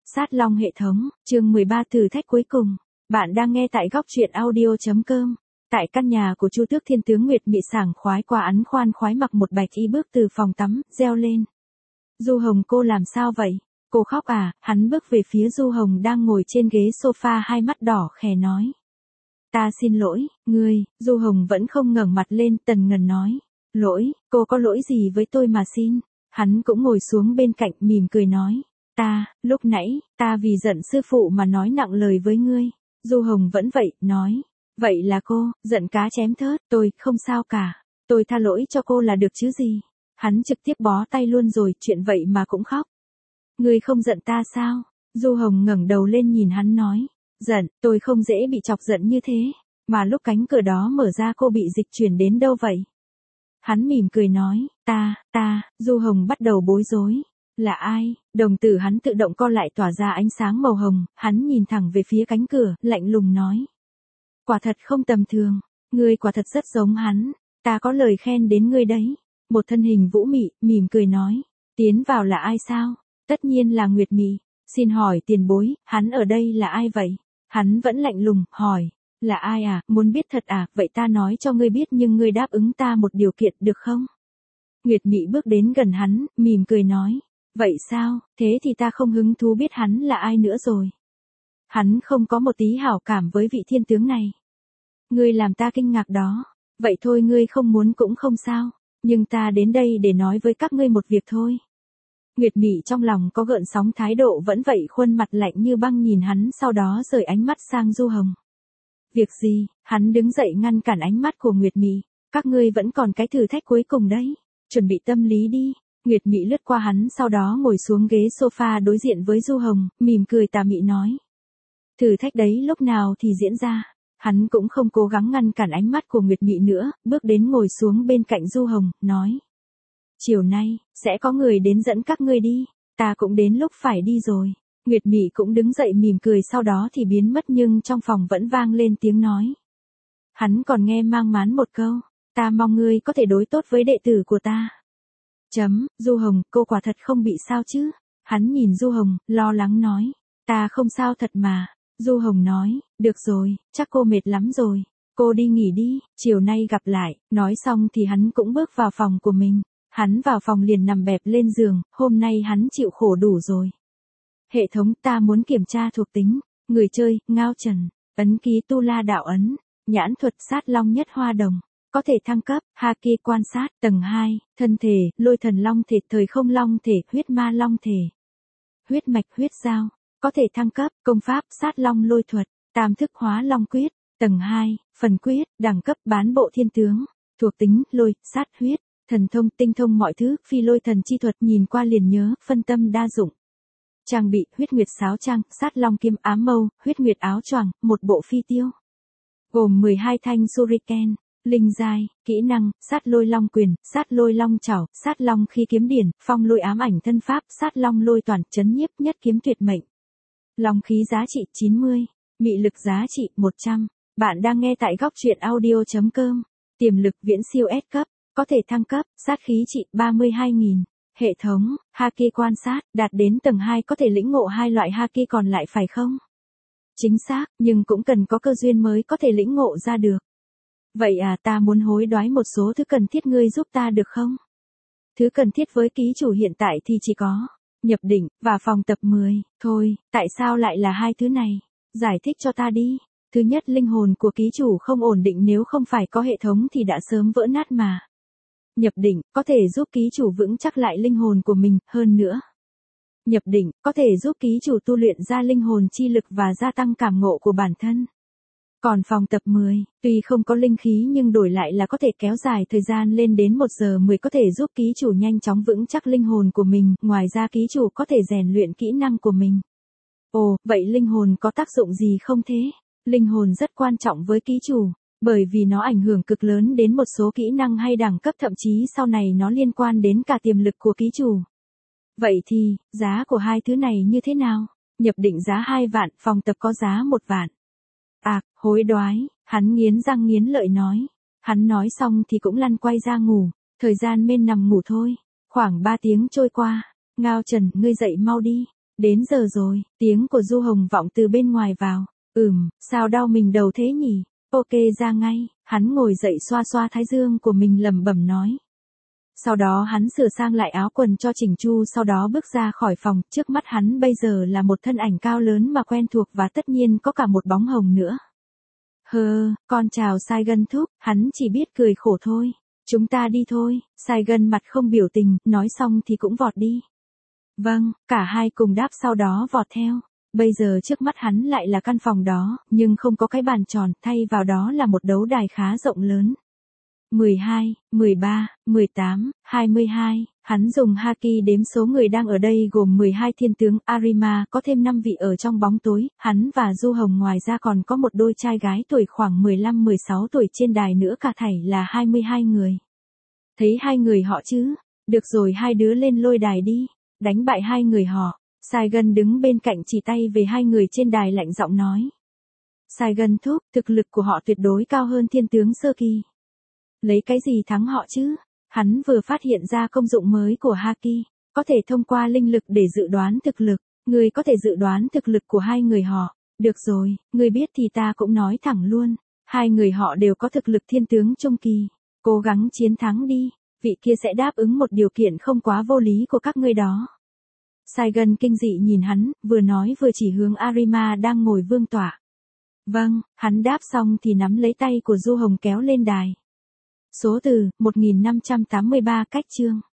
Sát Long hệ thống, chương 13 thử thách cuối cùng. Bạn đang nghe tại góc truyện audio.com. Tại căn nhà của Chu Tước Thiên tướng Nguyệt Mị sảng khoái qua ắn khoan khoái mặc một bạch y bước từ phòng tắm, reo lên. Du Hồng, cô làm sao vậy? Cô khóc à? Hắn bước về phía Du Hồng đang ngồi trên ghế sofa, hai mắt đỏ khè nói. Ta xin lỗi, ngươi. Du Hồng vẫn không ngẩng mặt lên, tần ngần nói. Lỗi, cô có lỗi gì với tôi mà xin? Hắn cũng ngồi xuống bên cạnh, mỉm cười nói. Lúc nãy, ta vì giận sư phụ mà nói nặng lời với ngươi. Du Hồng vẫn vậy, nói. Vậy là cô, giận cá chém thớt, tôi, không sao cả. Tôi tha lỗi cho cô là được chứ gì. Hắn trực tiếp bó tay luôn rồi, chuyện vậy mà cũng khóc. Ngươi không giận ta sao? Du Hồng ngẩng đầu lên nhìn hắn nói. Giận, tôi không dễ bị chọc giận như thế. Mà lúc cánh cửa đó mở ra cô bị dịch chuyển đến đâu vậy? Hắn mỉm cười nói, Du Hồng bắt đầu bối rối. Là ai? Đồng tử hắn tự động co lại tỏa ra ánh sáng màu hồng, hắn nhìn thẳng về phía cánh cửa, lạnh lùng nói. Quả thật không tầm thường, ngươi quả thật rất giống hắn, ta có lời khen đến ngươi đấy. Một thân hình vũ mị, mỉm cười nói, tiến vào là ai sao? Tất nhiên là Nguyệt Mị. Xin hỏi tiền bối, hắn ở đây là ai vậy? Hắn vẫn lạnh lùng, hỏi. Là ai à, muốn biết thật à, vậy ta nói cho ngươi biết nhưng ngươi đáp ứng ta một điều kiện được không? Nguyệt Mị bước đến gần hắn, mỉm cười nói. Vậy sao, thế thì ta không hứng thú biết hắn là ai nữa rồi. Hắn không có một tí hảo cảm với vị thiên tướng này. Ngươi làm ta kinh ngạc đó. Vậy thôi, ngươi không muốn cũng không sao. Nhưng ta đến đây để nói với các ngươi một việc thôi. Nguyệt Mị trong lòng có gợn sóng, thái độ vẫn vậy, khuôn mặt lạnh như băng nhìn hắn, sau đó rời ánh mắt sang Du Hồng. Việc gì? Hắn đứng dậy ngăn cản ánh mắt của Nguyệt Mị. Các ngươi vẫn còn cái thử thách cuối cùng đấy. Chuẩn bị tâm lý đi. Nguyệt Mị lướt qua hắn, sau đó ngồi xuống ghế sofa đối diện với Du Hồng, mỉm cười tà mị nói. Thử thách đấy lúc nào thì diễn ra. Hắn cũng không cố gắng ngăn cản ánh mắt của Nguyệt Mị nữa, bước đến ngồi xuống bên cạnh Du Hồng, nói. Chiều nay, sẽ có người đến dẫn các ngươi đi, ta cũng đến lúc phải đi rồi. Nguyệt Mị cũng đứng dậy mỉm cười, sau đó thì biến mất, nhưng trong phòng vẫn vang lên tiếng nói. Hắn còn nghe mang máng một câu, ta mong ngươi có thể đối tốt với đệ tử của ta. Du Hồng, cô quả thật không bị sao chứ? Hắn nhìn Du Hồng, lo lắng nói. Ta không sao thật mà. Du Hồng nói, được rồi, chắc cô mệt lắm rồi. Cô đi nghỉ đi, chiều nay gặp lại. Nói xong thì hắn cũng bước vào phòng của mình. Hắn vào phòng liền nằm bẹp lên giường, hôm nay hắn chịu khổ đủ rồi. Hệ thống, ta muốn kiểm tra thuộc tính. Người chơi, Ngao Trần. Ấn ký Tu La Đạo Ấn. Nhãn thuật Sát Long Nhất Hoa Đồng. Có thể thăng cấp, Haki quan sát, tầng 2, thân thể, lôi thần long thể, thời không long thể, huyết ma long thể. Huyết mạch huyết giao, có thể thăng cấp, công pháp, sát long lôi thuật, tam thức hóa long quyết, tầng 2, phần quyết, đẳng cấp bán bộ thiên tướng, thuộc tính, lôi, sát huyết, thần thông, tinh thông mọi thứ, phi lôi thần chi thuật, nhìn qua liền nhớ, phân tâm đa dụng. Trang bị, huyết nguyệt sáo trang, sát long kiếm ám mâu, huyết nguyệt áo choàng, một bộ phi tiêu. Gồm 12 thanh shuriken. Linh giai, kỹ năng, sát lôi long quyền, sát lôi long chảo, sát long khi kiếm điển, phong lôi ám ảnh thân pháp, sát long lôi toàn, chấn nhiếp nhất kiếm tuyệt mệnh. Long khí giá trị 90, mị lực giá trị 100. Bạn đang nghe tại góc truyện audio.com. Tiềm lực viễn siêu S cấp, có thể thăng cấp, sát khí trị 32.000. Hệ thống, Haki quan sát, đạt đến tầng 2 có thể lĩnh ngộ 2 loại Haki còn lại phải không? Chính xác, nhưng cũng cần có cơ duyên mới có thể lĩnh ngộ ra được. Vậy à, ta muốn hối đoái một số thứ cần thiết, ngươi giúp ta được không? Thứ cần thiết với ký chủ hiện tại thì chỉ có nhập định và phòng tập 10. Thôi, tại sao lại là hai thứ này? Giải thích cho ta đi. Thứ nhất, linh hồn của ký chủ không ổn định, nếu không phải có hệ thống thì đã sớm vỡ nát mà. Nhập định có thể giúp ký chủ vững chắc lại linh hồn của mình, hơn nữa. Nhập định có thể giúp ký chủ tu luyện ra linh hồn chi lực và gia tăng cảm ngộ của bản thân. Còn phòng tập 10, tuy không có linh khí nhưng đổi lại là có thể kéo dài thời gian lên đến 1 giờ 10, có thể giúp ký chủ nhanh chóng vững chắc linh hồn của mình, ngoài ra ký chủ có thể rèn luyện kỹ năng của mình. Ồ, vậy linh hồn có tác dụng gì không thế? Linh hồn rất quan trọng với ký chủ, bởi vì nó ảnh hưởng cực lớn đến một số kỹ năng hay đẳng cấp, thậm chí sau này nó liên quan đến cả tiềm lực của ký chủ. Vậy thì, giá của hai thứ này như thế nào? Nhập định giá 2 vạn, phòng tập có giá 1 vạn. Hối đoái, hắn nghiến răng nghiến lợi nói. Hắn nói xong thì cũng lăn quay ra ngủ, thời gian men nằm ngủ thôi. Khoảng 3 tiếng trôi qua, Ngao Trần, ngươi dậy mau đi. Đến giờ rồi, tiếng của Du Hồng vọng từ bên ngoài vào. Sao đau mình đầu thế nhỉ? Ok ra ngay, hắn ngồi dậy xoa xoa thái dương của mình lẩm bẩm nói. Sau đó hắn sửa sang lại áo quần cho chỉnh chu, sau đó bước ra khỏi phòng, trước mắt hắn bây giờ là một thân ảnh cao lớn mà quen thuộc và tất nhiên có cả một bóng hồng nữa. Con chào Saigon thúc, hắn chỉ biết cười khổ thôi. Chúng ta đi thôi, Saigon mặt không biểu tình, nói xong thì cũng vọt đi. Vâng, cả hai cùng đáp sau đó vọt theo. Bây giờ trước mắt hắn lại là căn phòng đó, nhưng không có cái bàn tròn, thay vào đó là một đấu đài khá rộng lớn. 12, 13, 18, 22, hắn dùng haki đếm số người đang ở đây gồm 12 thiên tướng Arima, có thêm 5 vị ở trong bóng tối, hắn và Du Hồng ngoài ra còn có một đôi trai gái tuổi khoảng 15-16 tuổi trên đài nữa, cả thảy là 22 người. Thấy hai người họ chứ? Được rồi, hai đứa lên lôi đài đi, đánh bại hai người họ. Saigon đứng bên cạnh chỉ tay về hai người trên đài lạnh giọng nói. Saigon thúc, thực lực của họ tuyệt đối cao hơn thiên tướng sơ kỳ. Lấy cái gì thắng họ chứ? Hắn vừa phát hiện ra công dụng mới của haki, có thể thông qua linh lực để dự đoán thực lực. Người có thể dự đoán thực lực của hai người họ. Được rồi, người biết thì ta cũng nói thẳng luôn. Hai người họ đều có thực lực thiên tướng trung kỳ. Cố gắng chiến thắng đi, vị kia sẽ đáp ứng một điều kiện không quá vô lý của các ngươi đó. Saigon kinh dị nhìn hắn, vừa nói vừa chỉ hướng Arima đang ngồi vương tọa. Vâng, hắn đáp xong thì nắm lấy tay của Du Hồng kéo lên đài. Số từ, 1583 cách chương.